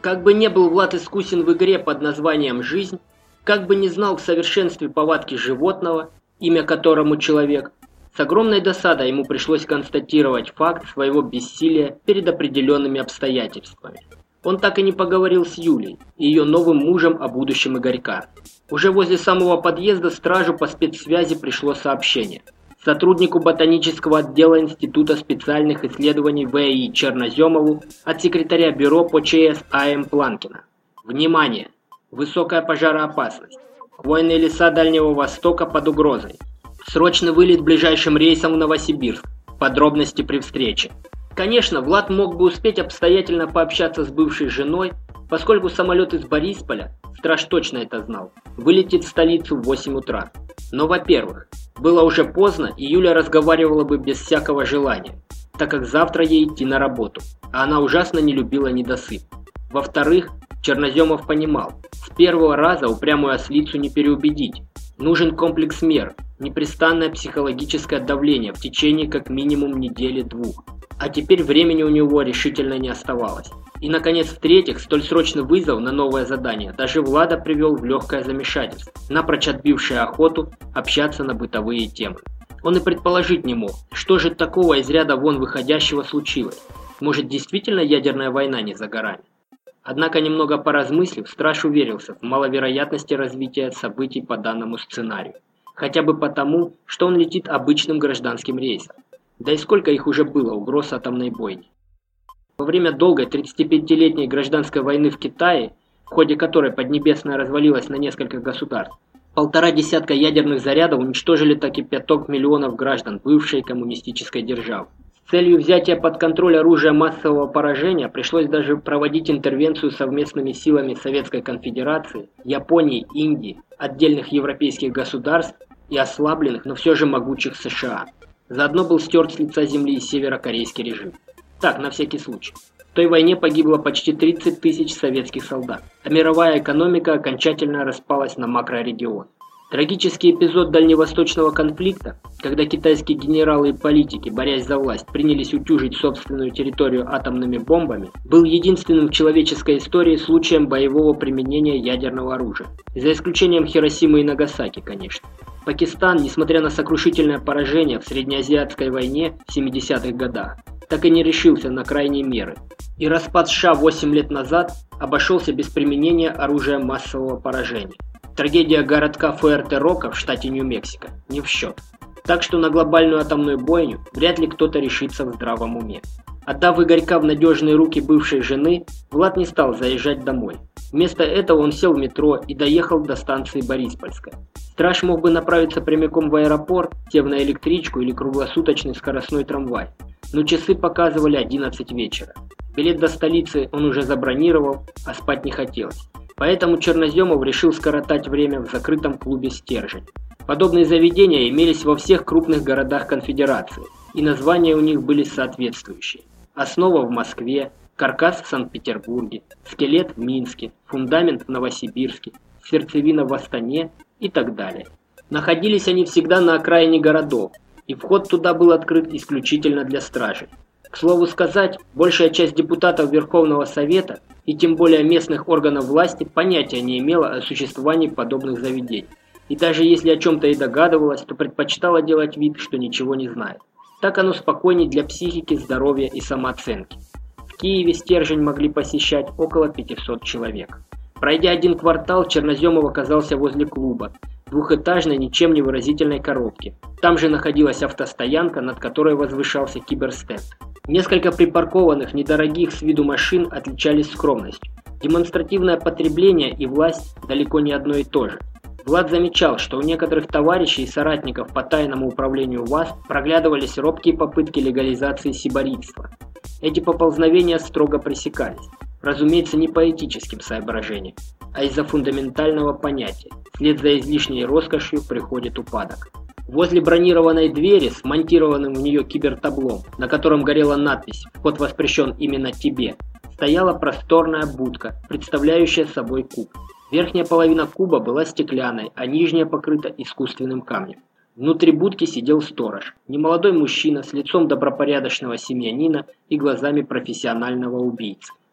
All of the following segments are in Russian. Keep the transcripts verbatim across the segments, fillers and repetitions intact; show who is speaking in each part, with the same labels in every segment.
Speaker 1: Как бы не был Влад искусен в игре под названием «Жизнь», как бы не знал в совершенстве повадки животного, имя которому человек, с огромной досадой ему пришлось констатировать факт своего бессилия перед определенными обстоятельствами. Он так и не поговорил с Юлей и ее новым мужем о будущем Игорька. Уже возле самого подъезда стражу по спецсвязи пришло сообщение. Сотруднику ботанического отдела Института специальных исследований В И Черноземову от секретаря бюро по ЧС А М Планкина. Внимание! Высокая пожароопасность. Хвойные леса Дальнего Востока под угрозой. Срочный вылет ближайшим рейсом в Новосибирск. Подробности при встрече. Конечно, Влад мог бы успеть обстоятельно пообщаться с бывшей женой, поскольку самолет из Борисполя, страж точно это знал, вылетит в столицу в восемь утра. Но, во-первых, было уже поздно, и Юля разговаривала бы без всякого желания, так как завтра ей идти на работу, а она ужасно не любила недосып. Во-вторых, Черноземов понимал, с первого раза упрямую ослицу не переубедить. Нужен комплекс мер, непрестанное психологическое давление в течение как минимум недели-двух. А теперь времени у него решительно не оставалось. И, наконец, в-третьих, столь срочный вызов на новое задание даже Влада привел в легкое замешательство, напрочь отбившее охоту общаться на бытовые темы. Он и предположить не мог, что же такого из ряда вон выходящего случилось. Может, действительно ядерная война не за горами? Однако, немного поразмыслив, страж уверился в маловероятности развития событий по данному сценарию. Хотя бы потому, что он летит обычным гражданским рейсом. Да и сколько их уже было угроз атомной бойни. Во время долгой тридцатипятилетней гражданской войны в Китае, в ходе которой Поднебесная развалилась на несколько государств, полтора десятка ядерных зарядов уничтожили таки пяток миллионов граждан бывшей коммунистической державы. С целью взятия под контроль оружия массового поражения пришлось даже проводить интервенцию совместными силами Советской Конфедерации, Японии, Индии, отдельных европейских государств и ослабленных, но все же могучих США. Заодно был стерт с лица земли и северокорейский режим. Так, на всякий случай. В той войне погибло почти тридцать тысяч советских солдат, а мировая экономика окончательно распалась на макрорегион. Трагический эпизод дальневосточного конфликта, когда китайские генералы и политики, борясь за власть, принялись утюжить собственную территорию атомными бомбами, был единственным в человеческой истории случаем боевого применения ядерного оружия. За исключением Хиросимы и Нагасаки, конечно. Пакистан, несмотря на сокрушительное поражение в Среднеазиатской войне в семидесятых годах, так и не решился на крайние меры. И распад США восемь лет назад обошелся без применения оружия массового поражения. Трагедия городка Фуэрте-Рока в штате Нью-Мексико не в счет. Так что на глобальную атомную бойню вряд ли кто-то решится в здравом уме. Отдав Игорька в надежные руки бывшей жены, Влад не стал заезжать домой. Вместо этого он сел в метро и доехал до станции Бориспольская. Страж мог бы направиться прямиком в аэропорт, сев на электричку или круглосуточный скоростной трамвай. Но часы показывали одиннадцать вечера. Билет до столицы он уже забронировал, а спать не хотелось. Поэтому Черноземов решил скоротать время в закрытом клубе «Стержень». Подобные заведения имелись во всех крупных городах Конфедерации, и названия у них были соответствующие. Основа в Москве, каркас в Санкт-Петербурге, скелет в Минске, фундамент в Новосибирске, сердцевина в Астане и так далее. Находились они всегда на окраине городов, и вход туда был открыт исключительно для стражей. К слову сказать, большая часть депутатов Верховного Совета и тем более местных органов власти понятия не имела о существовании подобных заведений. И даже если о чем-то и догадывалась, то предпочитала делать вид, что ничего не знает. Так оно спокойней для психики, здоровья и самооценки. В Киеве «Стержень» могли посещать около пятисот человек. Пройдя один квартал, Черноземов оказался возле клуба, двухэтажной, ничем не выразительной коробки. Там же находилась автостоянка, над которой возвышался киберстенд. Несколько припаркованных, недорогих с виду машин отличались скромностью. Демонстративное потребление и власть далеко не одно и то же. Влад замечал, что у некоторых товарищей и соратников по тайному управлению ВАС проглядывались робкие попытки легализации сибаритства. Эти поползновения строго пресекались. Разумеется, не по этическим соображениям, а из-за фундаментального понятия. Вслед за излишней роскошью приходит упадок. Возле бронированной двери с монтированным в нее кибертаблом, на котором горела надпись «Вход воспрещен именно тебе», стояла просторная будка, представляющая собой куб. Верхняя половина куба была стеклянной, а нижняя покрыта искусственным камнем. Внутри будки сидел сторож, немолодой мужчина с лицом добропорядочного семьянина и глазами профессионального убийцы.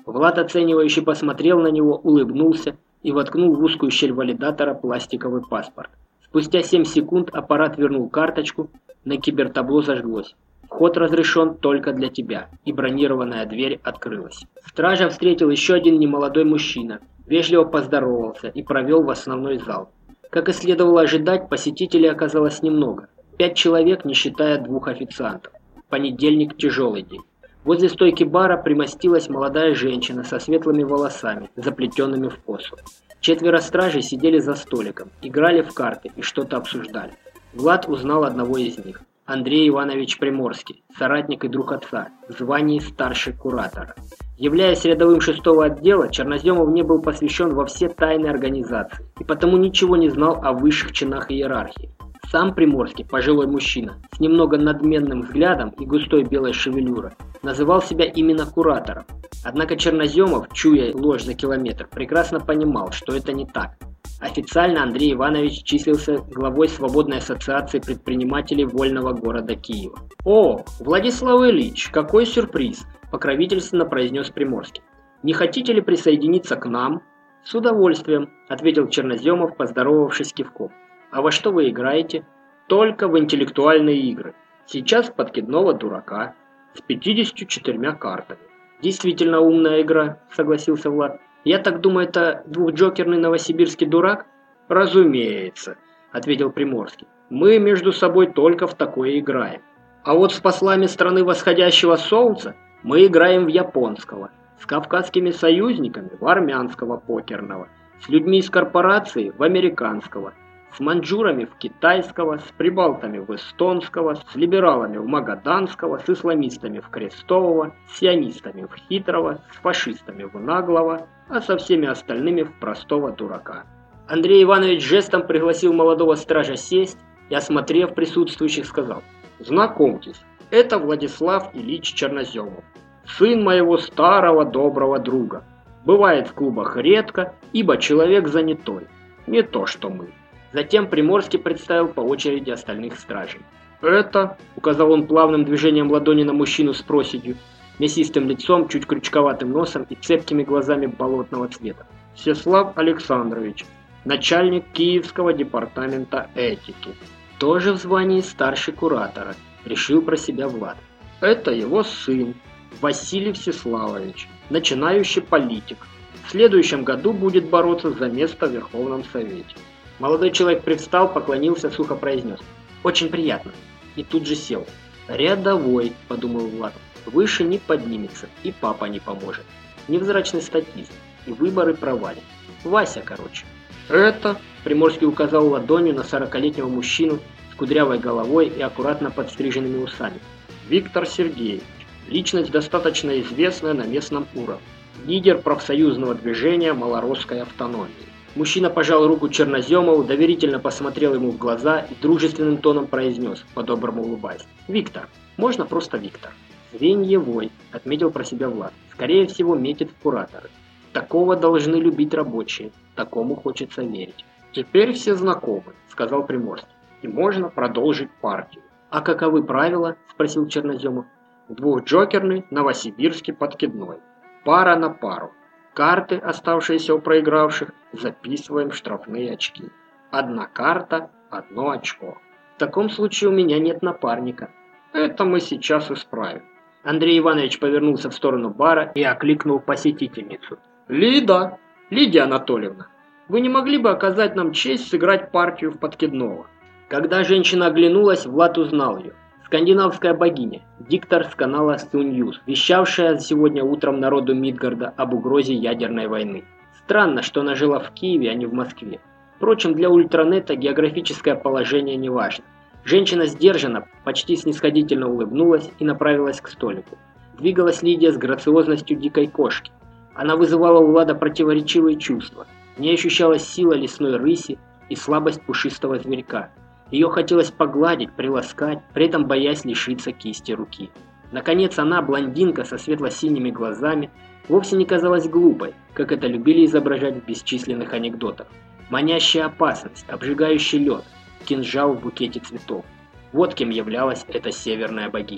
Speaker 1: Влад оценивающе посмотрел на него, улыбнулся и воткнул в узкую щель валидатора пластиковый паспорт. Спустя семь секунд аппарат вернул карточку, на кибертабло зажглось. Вход разрешен только для тебя, и бронированная дверь открылась. Стража встретил еще один немолодой мужчина, вежливо поздоровался и провел в основной зал. Как и следовало ожидать, посетителей оказалось немного. Пять человек, не считая двух официантов. Понедельник – тяжелый день. Возле стойки бара примостилась молодая женщина со светлыми волосами, заплетенными в косу. Четверо стражей сидели за столиком, играли в карты и что-то обсуждали. Влад узнал одного из них. Андрей Иванович Приморский, соратник и друг отца, в звании старший куратора. Являясь рядовым шестого отдела, Черноземов не был посвящен во все тайны организации и потому ничего не знал о высших чинах иерархии. Сам Приморский, пожилой мужчина, с немного надменным взглядом и густой белой шевелюрой, называл себя именно куратором. Однако Черноземов, чуя ложь за километр, прекрасно понимал, что это не так. Официально Андрей Иванович числился главой Свободной ассоциации предпринимателей вольного города Киева. «О, Владислав Ильич, какой сюрприз!» – покровительственно произнес Приморский. «Не хотите ли присоединиться к нам?» «С удовольствием», – ответил Черноземов, поздоровавшись кивком. «А во что вы играете?» «Только в интеллектуальные игры. Сейчас подкидного дурака. С пятьюдесятью четырьмя картами». «Действительно умная игра», – согласился Влад. «Я так думаю, это двухджокерный новосибирский дурак?» «Разумеется», – ответил Приморский. «Мы между собой только в такое играем. А вот с послами страны восходящего солнца мы играем в японского, с кавказскими союзниками в армянского покерного, с людьми из корпорации в американского, с маньчжурами в китайского, с прибалтами в эстонского, с либералами в магаданского, с исламистами в крестового, с сионистами в хитрого, с фашистами в наглого, а со всеми остальными в простого дурака». Андрей Иванович жестом пригласил молодого стража сесть и, осмотрев присутствующих, сказал: «Знакомьтесь, это Владислав Ильич Черноземов, сын моего старого доброго друга. Бывает в клубах редко, ибо человек занятой, не то что мы». Затем Приморский представил по очереди остальных стражей. «Это», — указал он плавным движением ладони на мужчину с проседью, мясистым лицом, чуть крючковатым носом и цепкими глазами болотного цвета, «Всеслав Александрович, начальник Киевского департамента этики, тоже в звании старший куратора», — решил про себя Влад. «Это его сын, Василий Всеславович, начинающий политик. В следующем году будет бороться за место в Верховном Совете». Молодой человек привстал, поклонился, сухо произнес: «Очень приятно». И тут же сел. «Рядовой», — подумал Влад, — «выше не поднимется, и папа не поможет. Невзрачный статист, и выборы провалит. Вася, короче». «Это», — Приморский указал ладонью на сорокалетнего мужчину с кудрявой головой и аккуратно подстриженными усами, «Виктор Сергеевич, личность достаточно известная на местном уровне, лидер профсоюзного движения малоросской автономии». Мужчина пожал руку Черноземову, доверительно посмотрел ему в глаза и дружественным тоном произнес, по-доброму улыбаясь: «Виктор, можно просто Виктор». «Звеньевой», — отметил про себя Влад, — «скорее всего метит в кураторы. Такого должны любить рабочие, такому хочется верить». «Теперь все знакомы», — сказал Приморский, — «и можно продолжить партию». «А каковы правила?» — спросил Черноземов. «Двухджокерный, новосибирский подкидной. Пара на пару. Карты, оставшиеся у проигравших, записываем в штрафные очки. Одна карта, одно очко. В таком случае у меня нет напарника». «Это мы сейчас исправим». Андрей Иванович повернулся в сторону бара и окликнул посетительницу. «Лида! Лидия Анатольевна, вы не могли бы оказать нам честь сыграть партию в подкидного?» Когда женщина оглянулась, Влад узнал ее. Скандинавская богиня, диктор с канала Суньюз, вещавшая сегодня утром народу Мидгарда об угрозе ядерной войны. Странно, что она жила в Киеве, а не в Москве. Впрочем, для ультранета географическое положение не важно. Женщина сдержанно, почти снисходительно улыбнулась и направилась к столику. Двигалась Лидия с грациозностью дикой кошки. Она вызывала у Влада противоречивые чувства. В ней ощущалась сила лесной рыси и слабость пушистого зверька. Ее хотелось погладить, приласкать, при этом боясь лишиться кисти руки. Наконец она, блондинка со светло-синими глазами, вовсе не казалась глупой, как это любили изображать в бесчисленных анекдотах. Манящая опасность, обжигающий лед, кинжал в букете цветов. Вот кем являлась эта северная богиня.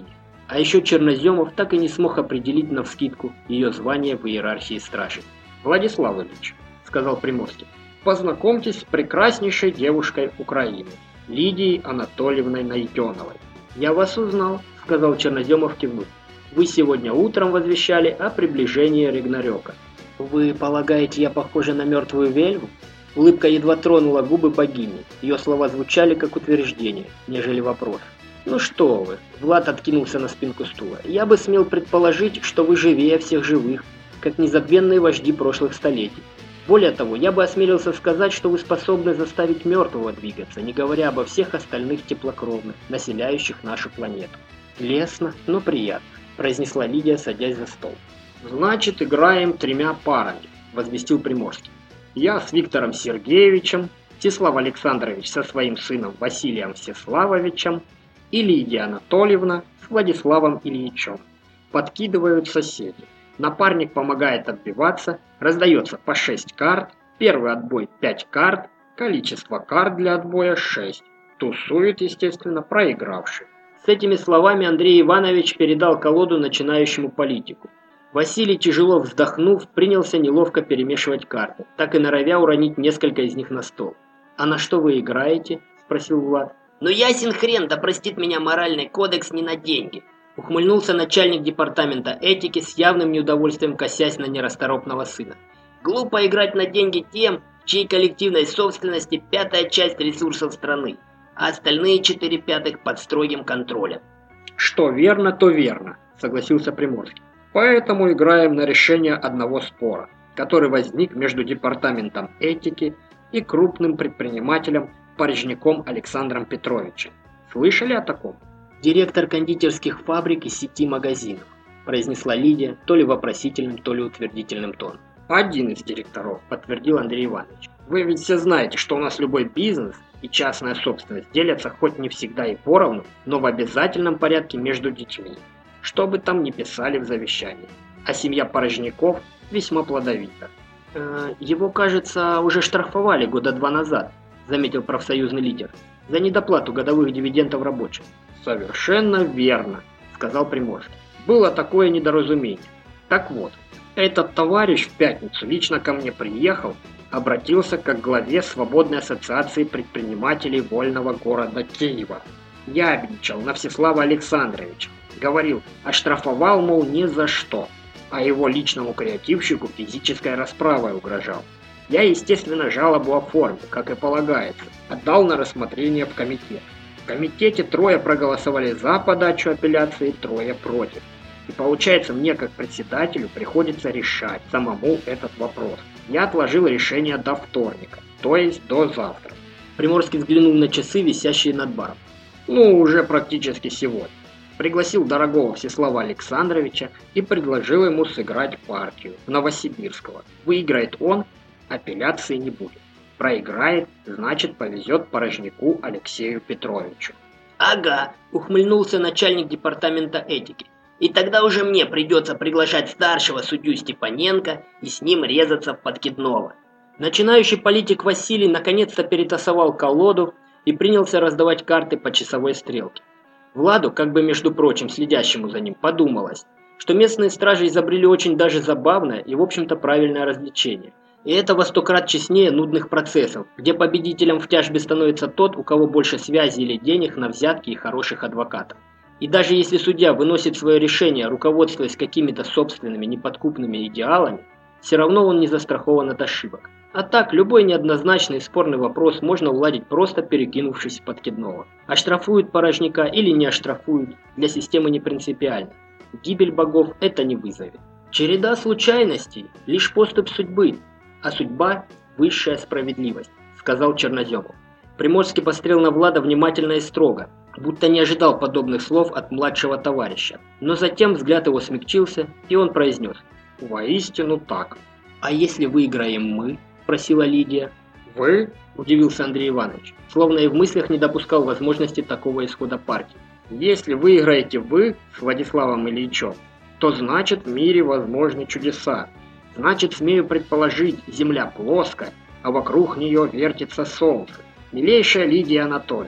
Speaker 1: А еще Черноземов так и не смог определить навскидку ее звание в иерархии стражи. «Владислав Ильич», — сказал Приморский, — «познакомьтесь с прекраснейшей девушкой Украины, Лидией Анатольевной Найденовой». «Я вас узнал», — сказал Черноземов, кивнув. «Вы сегодня утром возвещали о приближении Рагнарёка». «Вы полагаете, я похожа на мертвую вельву?» Улыбка едва тронула губы богини. Ее слова звучали как утверждение, нежели вопрос. «Ну что вы», — Влад откинулся на спинку стула, — «я бы смел предположить, что вы живее всех живых, как незабвенные вожди прошлых столетий. Более того, я бы осмелился сказать, что вы способны заставить мертвого двигаться, не говоря обо всех остальных теплокровных, населяющих нашу планету». «Лестно, но приятно», — произнесла Лидия, садясь за стол. «Значит, играем тремя парами», — возвестил Приморский. «Я с Виктором Сергеевичем, Всеслав Александрович со своим сыном Василием Всеславовичем и Лидия Анатольевна с Владиславом Ильичем. Подкидывают соседи. Напарник помогает отбиваться, раздается по шесть карт, первый отбой пять карт, количество карт для отбоя шесть. Тусует, естественно, проигравший». С этими словами Андрей Иванович передал колоду начинающему политику. Василий, тяжело вздохнув, принялся неловко перемешивать карты, так и норовя уронить несколько из них на стол. «А на что вы играете?» – спросил Влад. «Ну ясен хрен, да простит меня моральный кодекс не на деньги!» – ухмыльнулся начальник департамента этики с явным неудовольствием, косясь на нерасторопного сына. «Глупо играть на деньги тем, в чьей коллективной собственности пятая часть ресурсов страны, а остальные четыре пятых под строгим контролем». «Что верно, то верно», – согласился Приморский. «Поэтому играем на решение одного спора, который возник между департаментом этики и крупным предпринимателем Порожняком Александром Петровичем. Слышали о таком?» «Директор кондитерских фабрик и сети магазинов», – произнесла Лидия, то ли вопросительным, то ли утвердительным тоном. «Один из директоров», – подтвердил Андрей Иванович. «Вы ведь все знаете, что у нас любой бизнес и частная собственность делятся хоть не всегда и поровну, но в обязательном порядке между детьми, что бы там ни писали в завещании. А семья Порожняков весьма плодовита». «Э, «Его, кажется, уже штрафовали года два назад», – заметил профсоюзный лидер, – «за недоплату годовых дивидендов рабочих». «Совершенно верно», – сказал Приморский. «Было такое недоразумение. Так вот, этот товарищ в пятницу лично ко мне приехал, обратился как главе Свободной ассоциации предпринимателей вольного города Киева. Ябедничал на Всеслава Александровича. Говорил, оштрафовал, мол, ни за что, а его личному креативщику физической расправой угрожал. Я, естественно, жалобу оформил, как и полагается, отдал на рассмотрение в комитет. В комитете трое проголосовали за подачу апелляции, трое против. И получается, мне как председателю приходится решать самому этот вопрос. Я отложил решение до вторника, то есть до завтра». Приморский взглянул на часы, висящие над баром. «Ну, уже практически сегодня. Пригласил дорогого Всеслава Александровича и предложил ему сыграть партию в Новосибирского. Выиграет он, апелляции не будет. Проиграет, значит, повезет Порожняку Алексею Петровичу». «Ага», – ухмыльнулся начальник департамента этики. «И тогда уже мне придется приглашать старшего судью Степаненко и с ним резаться в подкидного». Начинающий политик Василий наконец-то перетасовал колоду и принялся раздавать карты по часовой стрелке. Владу, как бы между прочим следящему за ним, подумалось, что местные стражи изобрели очень даже забавное и в общем-то правильное развлечение. И это во сто крат честнее нудных процессов, где победителем в тяжбе становится тот, у кого больше связи или денег на взятки и хороших адвокатов. И даже если судья выносит свое решение, руководствуясь какими-то собственными неподкупными идеалами, все равно он не застрахован от ошибок. А так, любой неоднозначный и спорный вопрос можно уладить, просто перекинувшись в подкидного. Оштрафуют Порожняка или не оштрафуют, для системы не принципиально. Гибель богов это не вызовет. Череда случайностей – лишь поступь судьбы, а судьба – высшая справедливость, сказал Черноземов. Приморский посмотрел на Влада внимательно и строго, будто не ожидал подобных слов от младшего товарища. Но затем взгляд его смягчился, и он произнес: «Воистину так». «А если выиграем мы?» – спросила Лидия. «Вы?» – удивился Андрей Иванович, словно и в мыслях не допускал возможности такого исхода партии. «Если выиграете вы с Владиславом Ильичем, то значит в мире возможны чудеса. Значит, смею предположить, земля плоская, а вокруг нее вертится солнце. Милейшая Лидия Анатольевна,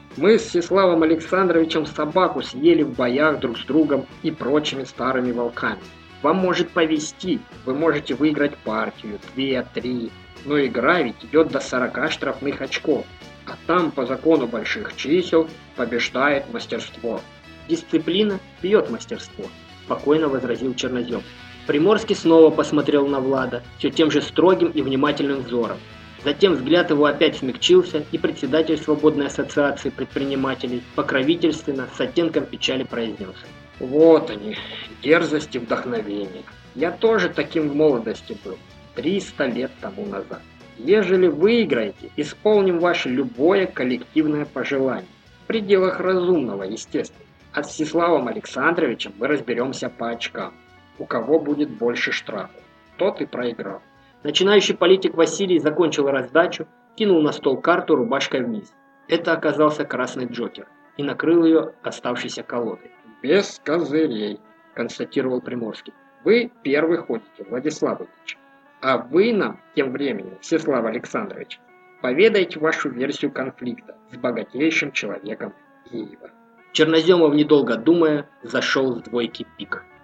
Speaker 1: Мы с Всеславом Александровичем собаку съели в боях друг с другом и прочими старыми волками. Вам может повезти, вы можете выиграть партию, две, три, но игра ведь идет до сорока штрафных очков, а там по закону больших чисел побеждает мастерство. Дисциплина бьет мастерство, спокойно возразил Чернозем. Приморский снова посмотрел на Влада, все тем же строгим и внимательным взором. Затем взгляд его опять смягчился, и председатель Свободной ассоциации предпринимателей покровительственно с оттенком печали произнес: «Вот они, дерзость и вдохновение. Я тоже таким в молодости был, триста лет тому назад. Ежели выиграете, исполним ваше любое коллективное пожелание, в пределах разумного, естественно. А с Всеславом Александровичем мы разберемся по очкам. У кого будет больше штрафов, тот и проиграл». Начинающий политик Василий закончил раздачу, кинул на стол карту рубашкой вниз. Это оказался красный джокер и накрыл ее оставшейся колодой. «Без козырей», – констатировал Приморский. «Вы первый ходите, Владислав Ильич. А вы нам, тем временем, Всеслав Александрович, поведайте вашу версию конфликта с богатейшим человеком Киева». Черноземов, недолго думая, зашел с двойки пик.